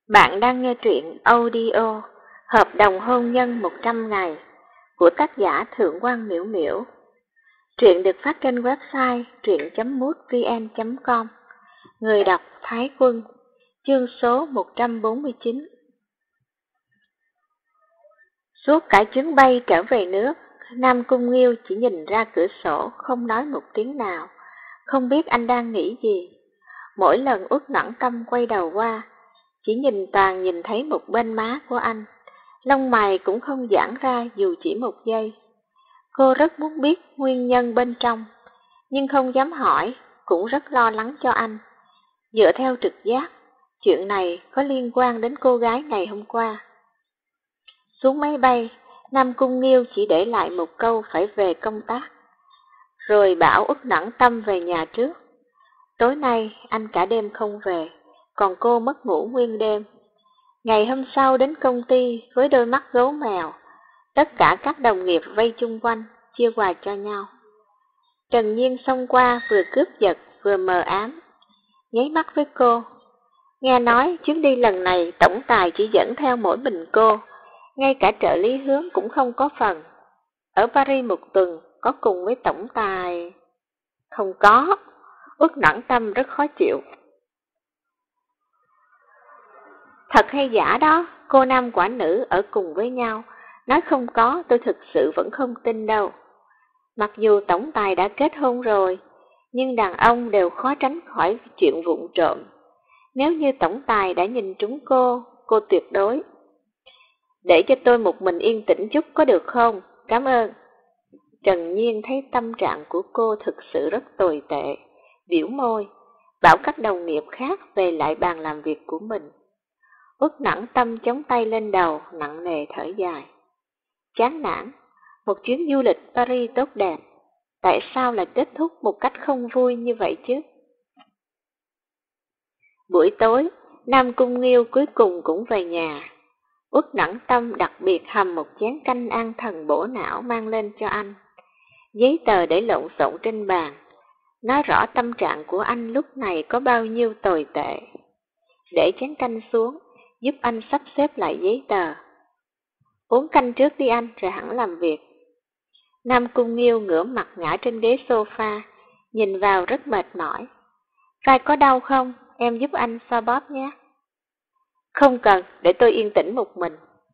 Bạn đang nghe truyện audio Hợp đồng hôn nhân 100 ngày của tác giả Thượng quan Miễu Miễu. Truyện được phát trên website truyện.mútvn.com. Người đọc Thái Quân. Chương số 149. Suốt cả chuyến bay trở về nước, Nam Cung Nghiêu chỉ nhìn ra cửa sổ, không nói một tiếng nào, không biết anh đang nghĩ gì. Mỗi lần Uất Noãn Tâm quay đầu qua, chỉ nhìn thấy một bên má của anh, lông mày cũng không giãn ra dù chỉ một giây. Cô rất muốn biết nguyên nhân bên trong, nhưng không dám hỏi, cũng rất lo lắng cho anh. Dựa theo trực giác, chuyện này có liên quan đến cô gái ngày hôm qua. Xuống máy bay, Nam Cung Nghiêu chỉ để lại một câu phải về công tác, rồi bảo Uất Noãn Tâm về nhà trước. Tối nay anh cả đêm không về, còn cô mất ngủ nguyên đêm. Ngày hôm sau đến công ty với đôi mắt gấu mèo, tất cả các đồng nghiệp vây chung quanh, chia quà cho nhau. Trần Nhiên xông qua vừa cướp giật vừa mờ ám, nháy mắt với cô. Nghe nói chuyến đi lần này tổng tài chỉ dẫn theo mỗi mình cô, ngay cả trợ lý Hướng cũng không có phần. Ở Paris một tuần có cùng với tổng tài? Không có. Uất Noãn Tâm rất khó chịu. Thật hay giả đó, cô nam quả nữ ở cùng với nhau, nói không có tôi thực sự vẫn không tin đâu. Mặc dù tổng tài đã kết hôn rồi, nhưng đàn ông đều khó tránh khỏi chuyện vụng trộm. Nếu như tổng tài đã nhìn trúng cô tuyệt đối. Để cho tôi một mình yên tĩnh chút có được không? Cảm ơn. Trần Nhiên thấy tâm trạng của cô thực sự rất tồi tệ, biểu môi, bảo các đồng nghiệp khác về lại bàn làm việc của mình. Uất Noãn Tâm chống tay lên đầu, nặng nề thở dài. Chán nản, một chuyến du lịch Paris tốt đẹp, tại sao lại kết thúc một cách không vui như vậy chứ? Buổi tối, Nam Cung Nghiêu cuối cùng cũng về nhà. Uất Noãn Tâm đặc biệt hầm một chén canh an thần bổ não mang lên cho anh. Giấy tờ để lộn xộn trên bàn, nói rõ tâm trạng của anh lúc này có bao nhiêu tồi tệ. Để chén canh xuống, giúp anh sắp xếp lại giấy tờ. Uống canh trước đi anh, rồi hẳn làm việc. Nam Cung Nghiêu ngửa mặt ngã trên ghế sofa, nhìn vào rất mệt mỏi. Vai có đau không? Em giúp anh xoa bóp nhé. Không cần, để tôi yên tĩnh một mình.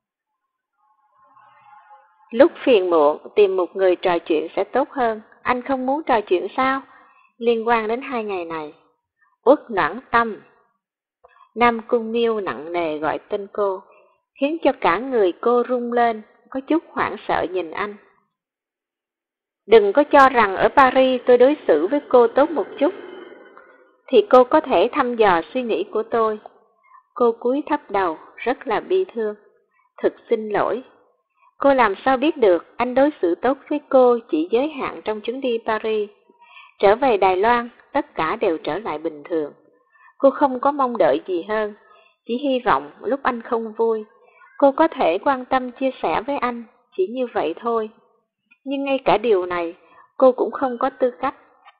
Lúc phiền muộn, tìm một người trò chuyện sẽ tốt hơn. Anh không muốn trò chuyện sao? Liên quan đến 2 ngày này. Uất Noãn Tâm. Nam Cung Nghiêu nặng nề gọi tên cô, khiến cho cả người cô rung lên, có chút hoảng sợ nhìn anh. Đừng có cho rằng ở Paris tôi đối xử với cô tốt một chút, thì cô có thể thăm dò suy nghĩ của tôi. Cô cúi thấp đầu, rất là bi thương. Thực xin lỗi. Cô làm sao biết được anh đối xử tốt với cô chỉ giới hạn trong chuyến đi Paris. Trở về Đài Loan, tất cả đều trở lại bình thường. Cô không có mong đợi gì hơn, chỉ hy vọng lúc anh không vui, cô có thể quan tâm chia sẻ với anh, chỉ như vậy thôi. Nhưng ngay cả điều này, cô cũng không có tư cách.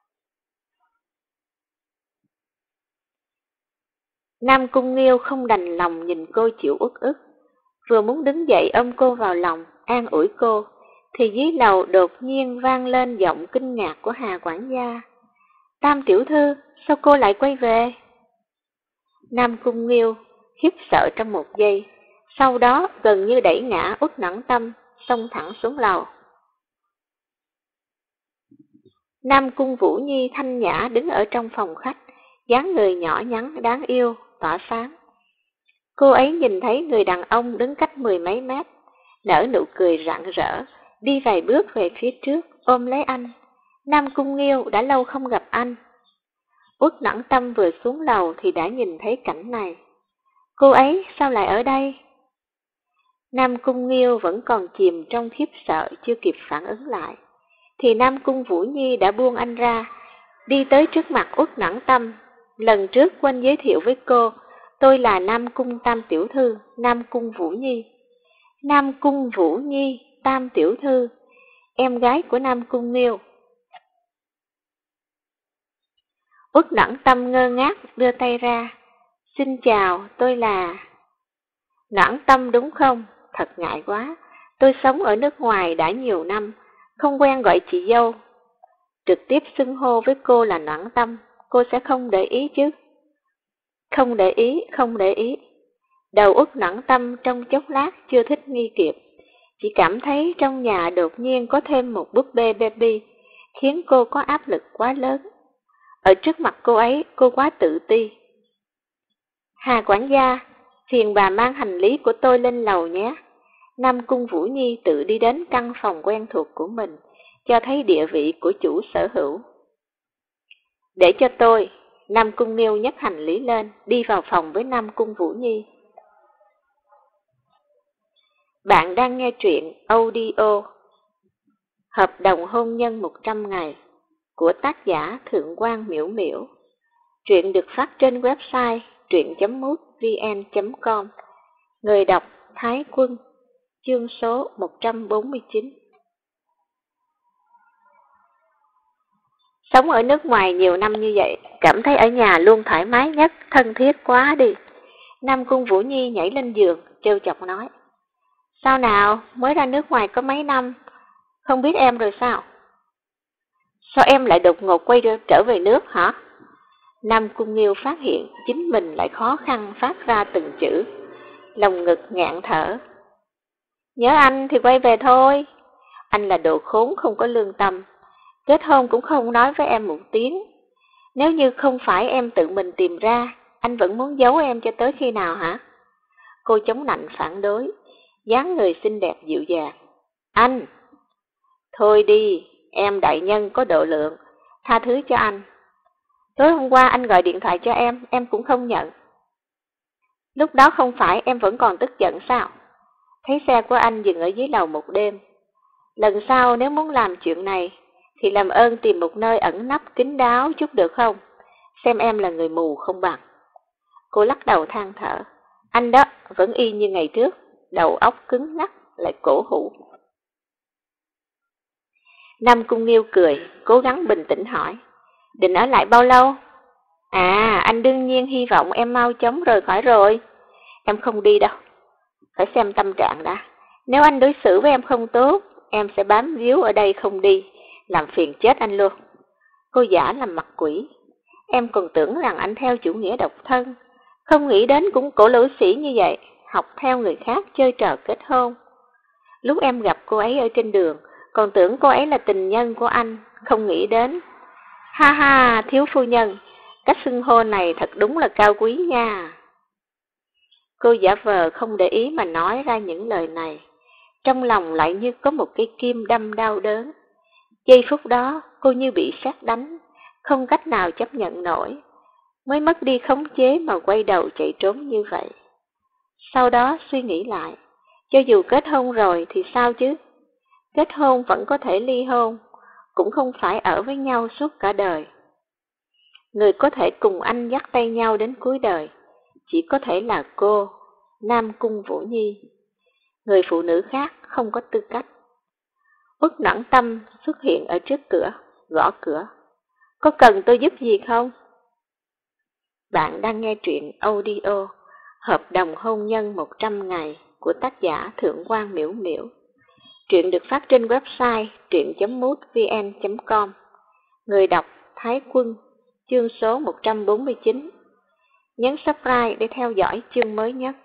Nam Cung Nghiêu không đành lòng nhìn cô chịu uất ức, vừa muốn đứng dậy ôm cô vào lòng, an ủi cô, thì dưới lầu đột nhiên vang lên giọng kinh ngạc của Hà quản gia. Tam tiểu thư, sao cô lại quay về? Nam Cung Nghiêu khiếp sợ trong một giây, sau đó gần như đẩy ngã Uất Noãn Tâm, xông thẳng xuống lầu. Nam Cung Vũ Nhi thanh nhã đứng ở trong phòng khách, dáng người nhỏ nhắn đáng yêu, tỏa sáng. Cô ấy nhìn thấy người đàn ông đứng cách 10 mấy mét, nở nụ cười rạng rỡ, đi vài bước về phía trước, ôm lấy anh. Nam Cung Nghiêu đã lâu không gặp anh. Uất Noãn Tâm vừa xuống lầu thì đã nhìn thấy cảnh này. Cô ấy sao lại ở đây? Nam Cung Nghiêu vẫn còn chìm trong khiếp sợ chưa kịp phản ứng lại, thì Nam Cung Vũ Nhi đã buông anh ra, đi tới trước mặt Uất Noãn Tâm. Lần trước quên giới thiệu với cô, tôi là Nam Cung Tam tiểu thư, Nam Cung Vũ Nhi. Nam Cung Vũ Nhi, Tam tiểu thư, em gái của Nam Cung Nghiêu. Uất Noãn Tâm ngơ ngác đưa tay ra. Xin chào, tôi là... Noãn Tâm đúng không? Thật ngại quá. Tôi sống ở nước ngoài đã nhiều năm, không quen gọi chị dâu. Trực tiếp xưng hô với cô là Noãn Tâm, cô sẽ không để ý chứ? Không để ý, không để ý. Đầu óc Noãn Tâm trong chốc lát chưa thích nghi kịp, chỉ cảm thấy trong nhà đột nhiên có thêm một búp bê baby, khiến cô có áp lực quá lớn. Ở trước mặt cô ấy, cô quá tự ti. Hà quản gia, phiền bà mang hành lý của tôi lên lầu nhé. Nam Cung Vũ Nhi tự đi đến căn phòng quen thuộc của mình, cho thấy địa vị của chủ sở hữu. Để cho tôi. Nam Cung Nghiêu nhấc hành lý lên, đi vào phòng với Nam Cung Vũ Nhi. Bạn đang nghe truyện audio Hợp đồng hôn nhân 100 ngày của tác giả Thượng quan Miễu Miễu. Truyện được phát trên website truyện.mútvn.com. Người đọc Thái Quân. Chương số 149. Sống ở nước ngoài nhiều năm như vậy, cảm thấy ở nhà luôn thoải mái nhất, thân thiết quá đi. Nam Cung Vũ Nhi nhảy lên giường, trêu chọc nói. Sao nào, mới ra nước ngoài có mấy năm, không biết em rồi sao? Sao em lại đột ngột quay trở về nước hả? Nam Cung Nghiêu phát hiện chính mình lại khó khăn phát ra từng chữ, lòng ngực ngạn thở. Nhớ anh thì quay về thôi, anh là đồ khốn không có lương tâm, kết hôn cũng không nói với em một tiếng. Nếu như không phải em tự mình tìm ra, anh vẫn muốn giấu em cho tới khi nào hả? Cô chống nạnh phản đối, dáng người xinh đẹp dịu dàng. Anh! Thôi đi, em đại nhân có độ lượng, tha thứ cho anh. Tối hôm qua anh gọi điện thoại cho em cũng không nhận. Lúc đó không phải em vẫn còn tức giận sao? Thấy xe của anh dừng ở dưới lầu một đêm. Lần sau nếu muốn làm chuyện này, thì làm ơn tìm một nơi ẩn nấp kín đáo chút được không? Xem em là người mù không bằng. Cô lắc đầu than thở. Anh đó vẫn y như ngày trước, đầu óc cứng ngắc, lại cổ hủ. Nam Cung Nghiêu cười, cố gắng bình tĩnh hỏi. Định ở lại bao lâu? À, anh đương nhiên hy vọng em mau chóng rời khỏi rồi. Em không đi đâu. Phải xem tâm trạng đã. Nếu anh đối xử với em không tốt, em sẽ bám víu ở đây không đi, làm phiền chết anh luôn. Cô giả làm mặt quỷ. Em còn tưởng rằng anh theo chủ nghĩa độc thân, không nghĩ đến cũng cổ lỗ sĩ như vậy, học theo người khác chơi trò kết hôn. Lúc em gặp cô ấy ở trên đường, còn tưởng cô ấy là tình nhân của anh, không nghĩ đến. Ha ha, thiếu phu nhân, cách xưng hô này thật đúng là cao quý nha. Cô giả vờ không để ý mà nói ra những lời này, trong lòng lại như có một cây kim đâm đau đớn. Giây phút đó, cô như bị sét đánh, không cách nào chấp nhận nổi, mới mất đi khống chế mà quay đầu chạy trốn như vậy. Sau đó suy nghĩ lại, cho dù kết hôn rồi thì sao chứ? Kết hôn vẫn có thể ly hôn, cũng không phải ở với nhau suốt cả đời. Người có thể cùng anh dắt tay nhau đến cuối đời, chỉ có thể là cô, Nam Cung Vũ Nhi. Người phụ nữ khác không có tư cách. Uất Noãn Tâm xuất hiện ở trước cửa, gõ cửa. Có cần tôi giúp gì không? Bạn đang nghe truyện audio Hợp đồng hôn nhân 100 ngày của tác giả Thượng quan Miễu Miễu. Truyện được phát trên website truyện.mútvn.com. Người đọc Thái Quân. Chương số 149. Nhấn subscribe để theo dõi chương mới nhất.